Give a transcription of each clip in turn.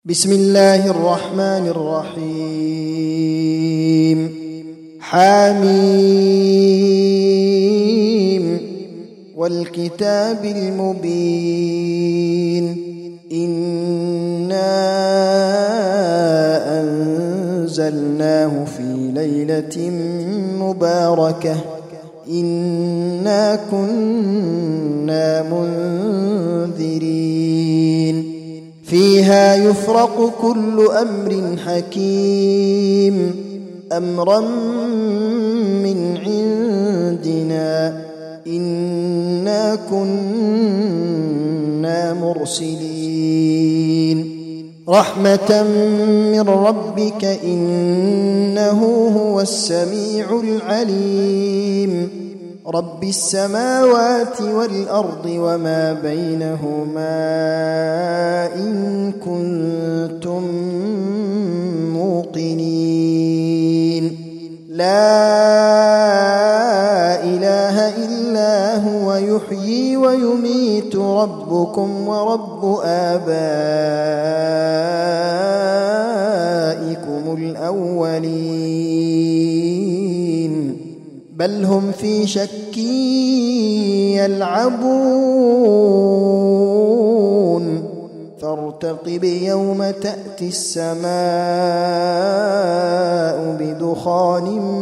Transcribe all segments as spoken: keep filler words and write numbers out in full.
بسم الله الرحمن الرحيم. حميم والكتاب المبين. إنا أنزلناه في ليلة مباركة إنا كنا منذرين فيها يفرق كل أمر حكيم أمرا من عندنا إنا كنا مرسلين رحمة من ربك إنه هو السميع العليم رب السماوات والأرض وما بينهما إن كنتم موقنين لا إله إلا هو يحيي ويميت ربكم ورب آبائكم الأولين بل هم في شك يلعبون فارتقب يوم تأتي السماء بدخان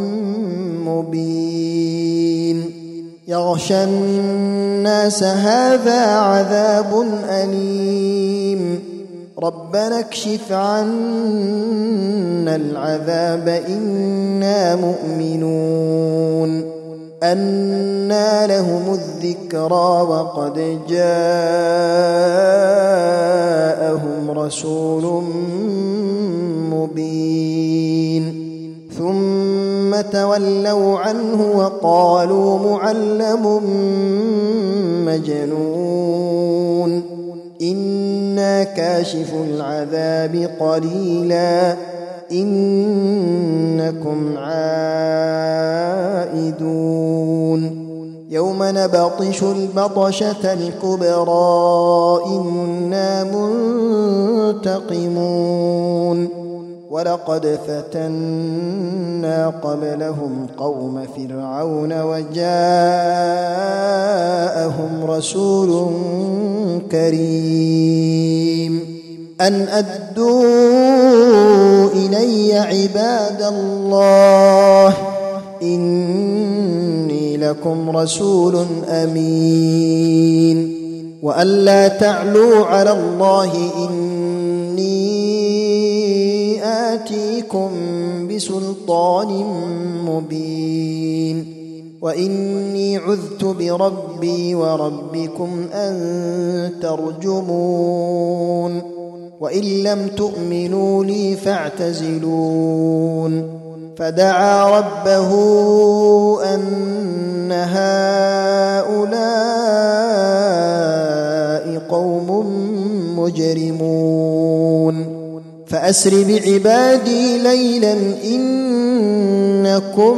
مبين يغشى الناس هذا عذاب أليم ربنا اكشف عنا العذاب إنا مؤمنون أنى لهم الذكرى وقد جاءهم رسول مبين ثم تولوا عنه وقالوا معلم مجنون إنا كاشف العذاب قليلا إنكم عائدون يوم نبطش البطشة الكبرى إنا منتقمون ولقد فتنا قبلهم قوم فرعون وجاءهم رسول كريم أن أدوا إلي عباد الله إني لكم رسول أمين وأن لا تعلوا على الله إني آتيكم بسلطان مبين وإني عذت بربي وربكم أن ترجمون وإن لم تؤمنوا لي فاعتزلون فدعا ربه أن هؤلاء قوم مجرمون فأسر بعبادي ليلا إنكم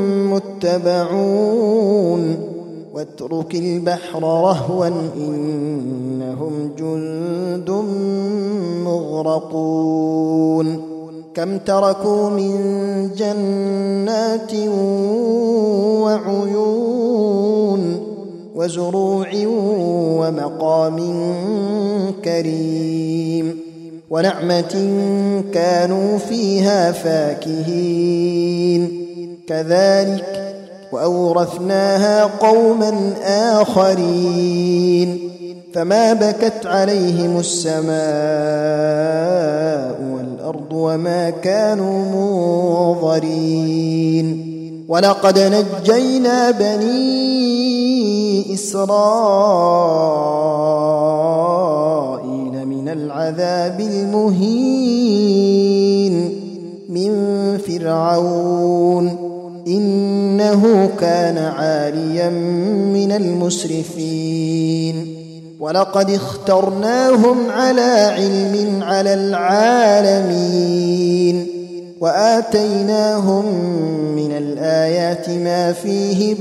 متبعون واترك البحر رهوا إنهم جند مغرقون كم تركوا من جنات وعيون وزروع ومقام كريم ونعمة كانوا فيها فاكهين كذلك وأورثناها قوما آخرين فما بكت عليهم السماء والأرض وما كانوا منظرين ولقد نجينا بني إسرائيل من العذاب المهين من فرعون إنه كان عاليا من المسرفين ولقد اخترناهم على علم على العالمين وآتيناهم من الآيات ما فيه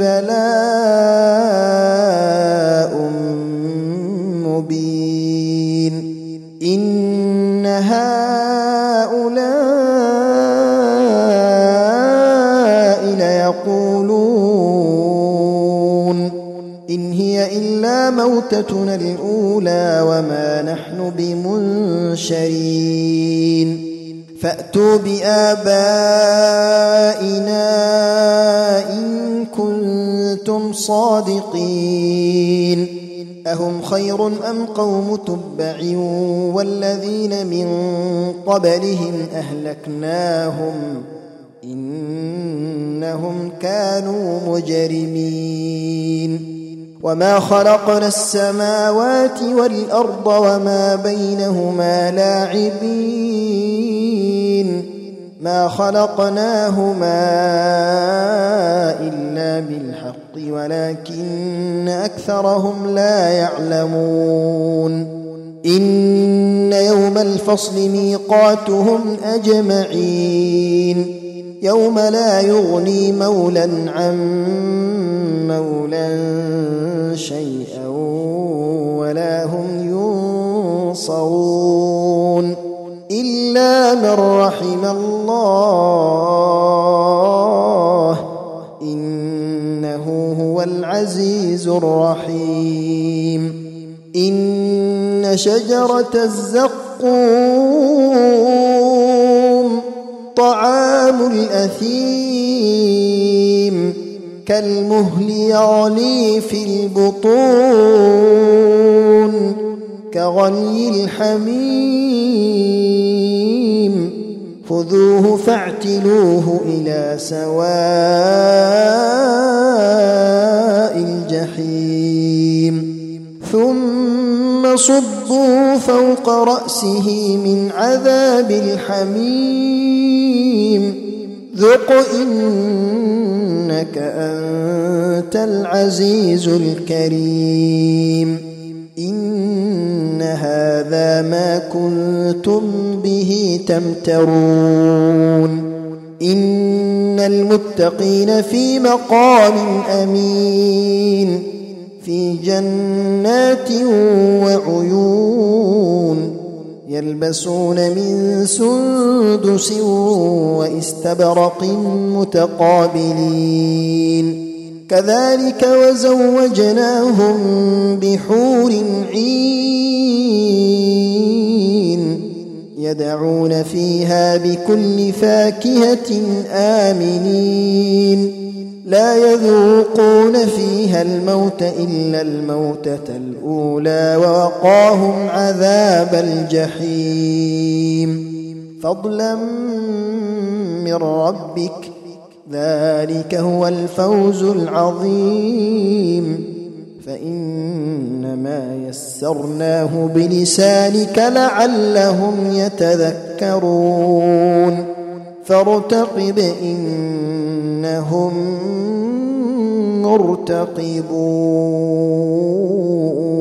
بلاء مبين إن هؤلاء ليقولون إن هي إلا موتتنا الأولى وما نحن بمنشرين فأتوا بآبائنا إن كنتم صادقين أهم خير أم قوم تبع والذين من قبلهم أهلكناهم إنهم كانوا مجرمين وما خلقنا السماوات والأرض وما بينهما لاعبين ما خلقناهما إلا بالحق ولكن أكثرهم لا يعلمون إن يوم الفصل ميقاتهم أجمعين يوم لا يغني مولا عن مولا شيئا ولا هم ينصرون إلا من رحم الله إنه هو العزيز الرحيم إن شجرة الزقوم طعام الأثيم كالمهل يغلي في البطون كغلي الحميم خذوه فاعتلوه إلى سواء الجحيم ثم صبوا فوق رأسه من عذاب الحميم ذق إنك أنت العزيز الكريم إن هذا ما كنتم به تمترون إن المتقين في مقام أمين في جنات وعيون يلبسون من سندس وإستبرق متقابلين كذلك وزوجناهم بحور عين يدعون فيها بكل فاكهة آمنين لا يذوقون فيها الموت إلا الموتة الأولى ووقاهم عذاب الجحيم فضلا من ربك ذلك هو الفوز العظيم فإنما يسرناه بلسانك لعلهم يتذكرون فارتقب إنهم مرتقبون.